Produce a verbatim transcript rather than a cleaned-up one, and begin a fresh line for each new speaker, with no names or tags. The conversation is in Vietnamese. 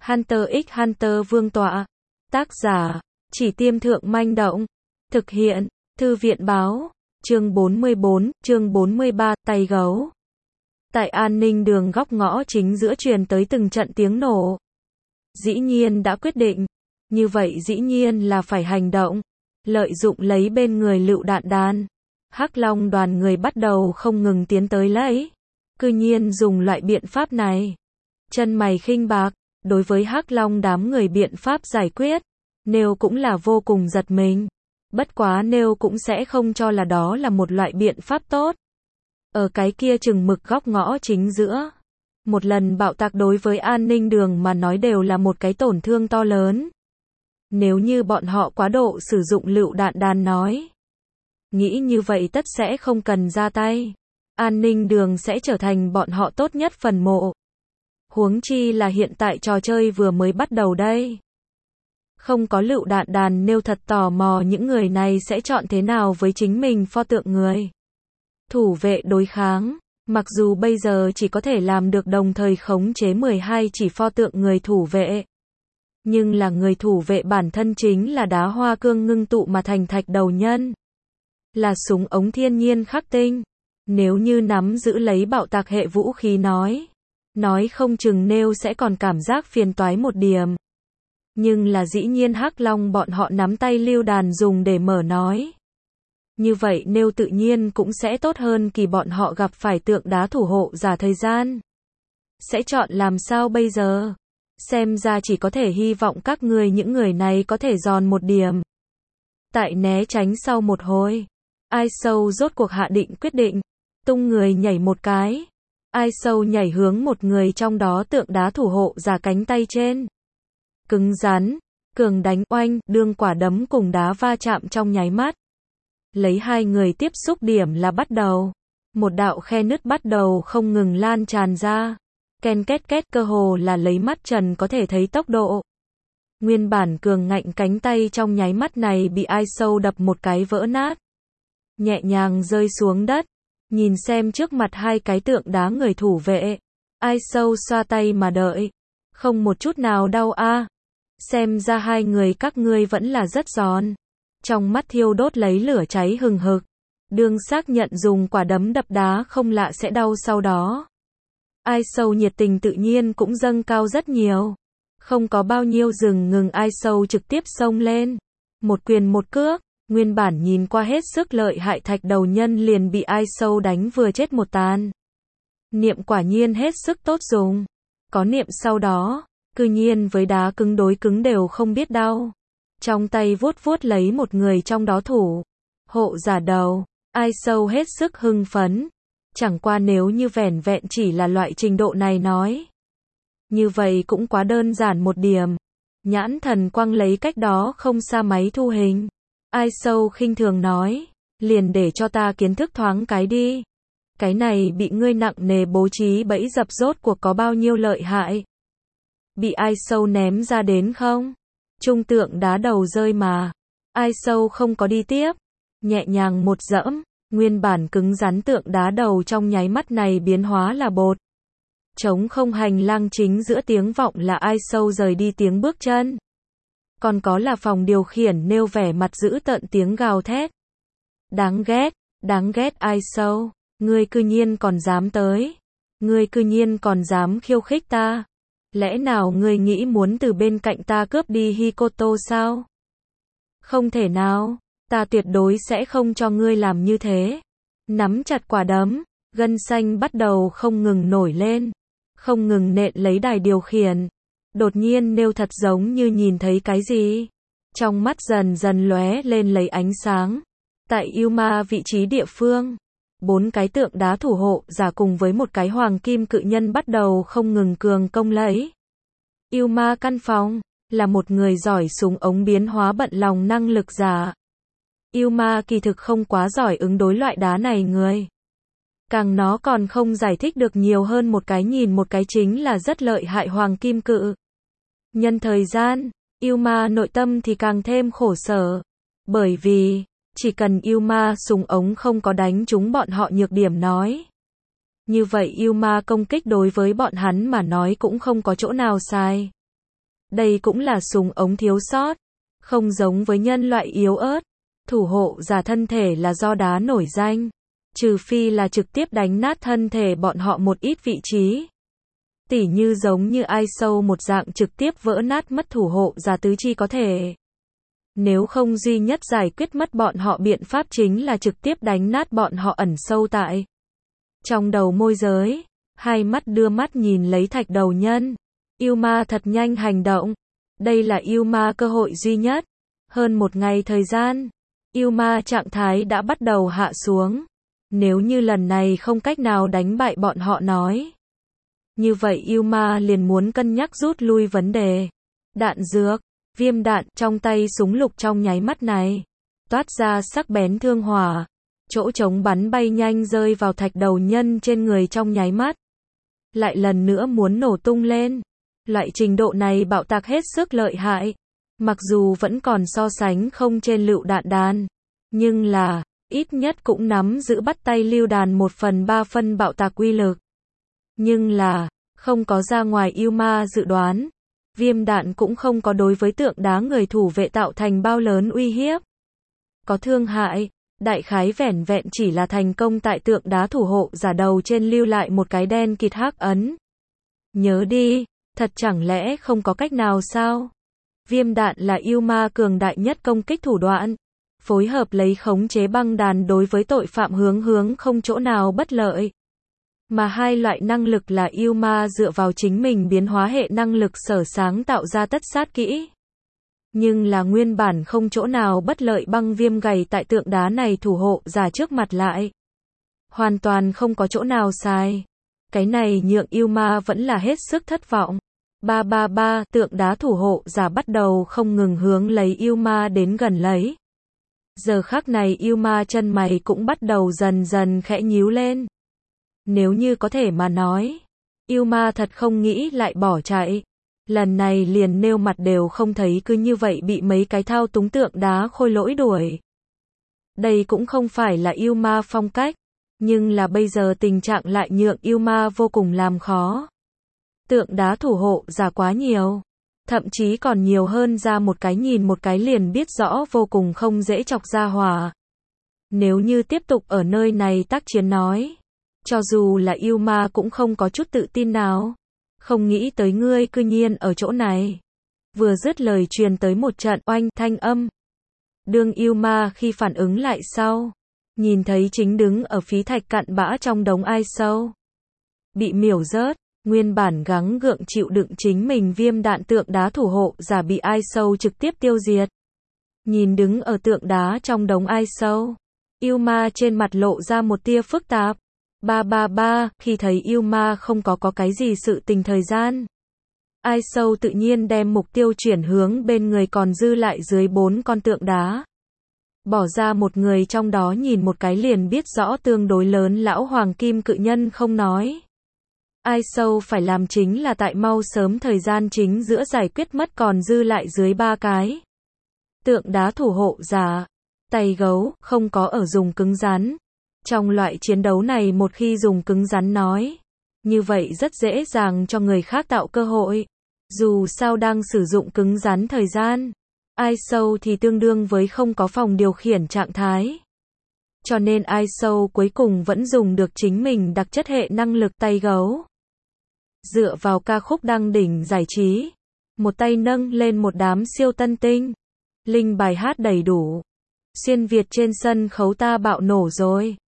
Hunter x Hunter Vương tọa. Tác giả, Chỉ Tiêm Thượng Manh Động. Thực hiện, Thư viện Báo. Chương bốn mươi bốn, chương bốn mươi ba, tay gấu. Tại an ninh đường góc ngõ chính giữa truyền tới từng trận tiếng nổ. Dĩ nhiên đã quyết định. Như vậy dĩ nhiên là phải hành động. Lợi dụng lấy bên người lựu đạn đàn. Hắc Long đoàn người bắt đầu không ngừng tiến tới lấy. Cư nhiên dùng loại biện pháp này. Chân mày khinh bạc, đối với Hắc Long đám người biện pháp giải quyết. Nêu cũng là vô cùng giật mình. Bất quá Nêu cũng sẽ không cho là đó là một loại biện pháp tốt. Ở cái kia chừng mực góc ngõ chính giữa. Một lần bạo tạc đối với an ninh đường mà nói đều là một cái tổn thương to lớn. Nếu như bọn họ quá độ sử dụng lựu đạn đàn nói. Nghĩ như vậy tất sẽ không cần ra tay. An ninh đường sẽ trở thành bọn họ tốt nhất phần mộ. Huống chi là hiện tại trò chơi vừa mới bắt đầu đây. Không có lựu đạn đàn Nêu thật tò mò những người này sẽ chọn thế nào với chính mình pho tượng người. Thủ vệ đối kháng, mặc dù bây giờ chỉ có thể làm được đồng thời khống chế mười hai chỉ pho tượng người thủ vệ. Nhưng là người thủ vệ bản thân chính là đá hoa cương ngưng tụ mà thành thạch đầu nhân. Là súng ống thiên nhiên khắc tinh. Nếu như nắm giữ lấy bạo tạc hệ vũ khí nói. Nói không chừng Nêu sẽ còn cảm giác phiền toái một điểm. Nhưng là dĩ nhiên Hắc Long bọn họ nắm tay lưu đàn dùng để mở nói. Như vậy Nêu tự nhiên cũng sẽ tốt hơn kỳ bọn họ gặp phải tượng đá thủ hộ giả thời gian. Sẽ chọn làm sao bây giờ? Xem ra chỉ có thể hy vọng các người những người này có thể giòn một điểm. Tại né tránh sau một hồi. Ai sâu rốt cuộc hạ định quyết định. Tung người nhảy một cái. Ai sâu nhảy hướng một người trong đó tượng đá thủ hộ giả cánh tay trên. Cứng rắn, cường đánh oanh, đương quả đấm cùng đá va chạm trong nháy mắt. Lấy hai người tiếp xúc điểm là bắt đầu. Một đạo khe nứt bắt đầu không ngừng lan tràn ra. Ken két két cơ hồ là lấy mắt trần có thể thấy tốc độ. Nguyên bản cường ngạnh cánh tay trong nháy mắt này bị ai sâu đập một cái vỡ nát. Nhẹ nhàng rơi xuống đất. Nhìn xem trước mặt hai cái tượng đá người thủ vệ. Ai sâu xoa tay mà đợi. Không một chút nào đau a. À. Xem ra hai người các ngươi vẫn là rất giòn. Trong mắt thiêu đốt lấy lửa cháy hừng hực. Đương xác nhận dùng quả đấm đập đá không lạ sẽ đau sau đó. Ai sâu nhiệt tình tự nhiên cũng dâng cao rất nhiều. Không có bao nhiêu dừng ngừng ai sâu trực tiếp xông lên. Một quyền một cước. Nguyên bản nhìn qua hết sức lợi hại thạch đầu nhân liền bị ai sâu đánh vừa chết một tàn. Niệm quả nhiên hết sức tốt dùng. Có niệm sau đó, cư nhiên với đá cứng đối cứng đều không biết đau. Trong tay vuốt vuốt lấy một người trong đó thủ. Hộ giả đầu, ai sâu hết sức hưng phấn. Chẳng qua nếu như vẻn vẹn chỉ là loại trình độ này nói. Như vậy cũng quá đơn giản một điểm. Nhãn thần quăng lấy cách đó không xa máy thu hình. Ai sâu khinh thường nói, liền để cho ta kiến thức thoáng cái đi. Cái này bị ngươi nặng nề bố trí bẫy dập rốt cuộc có bao nhiêu lợi hại. Bị ai sâu ném ra đến không? Trung tượng đá đầu rơi mà. Ai sâu không có đi tiếp. Nhẹ nhàng một dẫm, nguyên bản cứng rắn tượng đá đầu trong nháy mắt này biến hóa là bột. Trống không hành lang chính giữa tiếng vọng là ai sâu rời đi tiếng bước chân. Còn có là phòng điều khiển nêu vẻ mặt giữ tợn tiếng gào thét. Đáng ghét, đáng ghét ai sâu, ngươi cư nhiên còn dám tới. Ngươi cư nhiên còn dám khiêu khích ta. Lẽ nào ngươi nghĩ muốn từ bên cạnh ta cướp đi Hikoto sao? Không thể nào, ta tuyệt đối sẽ không cho ngươi làm như thế. Nắm chặt quả đấm, gân xanh bắt đầu không ngừng nổi lên. Không ngừng nện lấy đài điều khiển. Đột nhiên Nêu thật giống như nhìn thấy cái gì. Trong mắt dần dần lóe lên lấy ánh sáng. Tại Yuma vị trí địa phương. Bốn cái tượng đá thủ hộ giả cùng với một cái hoàng kim cự nhân bắt đầu không ngừng cường công lấy. Yuma căn phòng. Là một người giỏi súng ống biến hóa bận lòng năng lực giả. Yuma kỳ thực không quá giỏi ứng đối loại đá này người. Càng nó còn không giải thích được nhiều hơn một cái nhìn một cái chính là rất lợi hại hoàng kim cự. Nhân thời gian, Yuma nội tâm thì càng thêm khổ sở. Bởi vì, chỉ cần Yuma súng ống không có đánh trúng bọn họ nhược điểm nói. Như vậy Yuma công kích đối với bọn hắn mà nói cũng không có chỗ nào sai. Đây cũng là súng ống thiếu sót. Không giống với nhân loại yếu ớt. Thủ hộ giả thân thể là do đá nổi danh. Trừ phi là trực tiếp đánh nát thân thể bọn họ một ít vị trí. Tỉ như giống như ai sâu một dạng trực tiếp vỡ nát mất thủ hộ giả tứ chi có thể. Nếu không duy nhất giải quyết mất bọn họ biện pháp chính là trực tiếp đánh nát bọn họ ẩn sâu tại trong đầu môi giới. Hai mắt đưa mắt nhìn lấy thạch đầu nhân. Yêu ma thật nhanh hành động. Đây là yêu ma cơ hội duy nhất. Hơn một ngày thời gian, yêu ma trạng thái đã bắt đầu hạ xuống. Nếu như lần này không cách nào đánh bại bọn họ nói, như vậy yêu ma liền muốn cân nhắc rút lui vấn đề. Đạn dược, viêm đạn trong tay súng lục trong nháy mắt này toát ra sắc bén thương hỏa. Chỗ trống bắn bay nhanh rơi vào thạch đầu nhân trên người trong nháy mắt. Lại lần nữa muốn nổ tung lên. Loại trình độ này bạo tạc hết sức lợi hại. Mặc dù vẫn còn so sánh không trên lựu đạn đàn, nhưng là, ít nhất cũng nắm giữ bắt tay lưu đàn một phần ba phân bạo tạc uy lực. Nhưng là, không có ra ngoài yêu ma dự đoán. Viêm đạn cũng không có đối với tượng đá người thủ vệ tạo thành bao lớn uy hiếp. Có thương hại, đại khái vẻn vẹn chỉ là thành công tại tượng đá thủ hộ giả đầu trên lưu lại một cái đen kịt hắc ấn. Nhớ đi, thật chẳng lẽ không có cách nào sao? Viêm đạn là yêu ma cường đại nhất công kích thủ đoạn. Phối hợp lấy khống chế băng đàn đối với tội phạm hướng hướng không chỗ nào bất lợi. Mà hai loại năng lực là yêu ma dựa vào chính mình biến hóa hệ năng lực sở sáng tạo ra tất sát kỹ. Nhưng là nguyên bản không chỗ nào bất lợi băng viêm gầy tại tượng đá này thủ hộ giả trước mặt lại. Hoàn toàn không có chỗ nào sai. Cái này nhượng yêu ma vẫn là hết sức thất vọng. Ba ba ba, tượng đá thủ hộ giả bắt đầu không ngừng hướng lấy yêu ma đến gần lấy. Giờ khắc này yêu ma chân mày cũng bắt đầu dần dần khẽ nhíu lên. Nếu như có thể mà nói, yêu ma thật không nghĩ lại bỏ chạy. Lần này liền nêu mặt đều không thấy cứ như vậy bị mấy cái thao túng tượng đá khôi lỗi đuổi. Đây cũng không phải là yêu ma phong cách, nhưng là bây giờ tình trạng lại nhượng yêu ma vô cùng làm khó. Tượng đá thủ hộ giả quá nhiều, thậm chí còn nhiều hơn ra một cái nhìn một cái liền biết rõ vô cùng không dễ chọc ra hỏa. Nếu như tiếp tục ở nơi này tác chiến nói, cho dù là yêu ma cũng không có chút tự tin nào. Không nghĩ tới ngươi cư nhiên ở chỗ này. Vừa dứt lời truyền tới một trận oanh thanh âm. Đương yêu ma khi phản ứng lại sau, nhìn thấy chính đứng ở phí thạch cặn bã trong đống ai sâu. Bị miểu rớt, nguyên bản gắng gượng chịu đựng chính mình viêm đạn tượng đá thủ hộ giả bị ai sâu trực tiếp tiêu diệt. Nhìn đứng ở tượng đá trong đống ai sâu, yêu ma trên mặt lộ ra một tia phức tạp. Ba ba ba, khi thấy yêu ma không có có cái gì sự tình thời gian. Ai sâu tự nhiên đem mục tiêu chuyển hướng bên người còn dư lại dưới bốn con tượng đá. Bỏ ra một người trong đó nhìn một cái liền biết rõ tương đối lớn lão hoàng kim cự nhân không nói. Ai sâu phải làm chính là tại mau sớm thời gian chính giữa giải quyết mất còn dư lại dưới ba cái. Tượng đá thủ hộ giả, tay gấu, không có ở dùng cứng rắn. Trong loại chiến đấu này một khi dùng cứng rắn nói, như vậy rất dễ dàng cho người khác tạo cơ hội. Dù sao đang sử dụng cứng rắn thời gian, ai sâu thì tương đương với không có phòng điều khiển trạng thái. Cho nên ai sâu cuối cùng vẫn dùng được chính mình đặc chất hệ năng lực tay gấu. Dựa vào ca khúc đăng đỉnh giải trí, một tay nâng lên một đám siêu tân tinh. Linh bài hát đầy đủ. Xuyên Việt trên sân khấu ta bạo nổ rồi.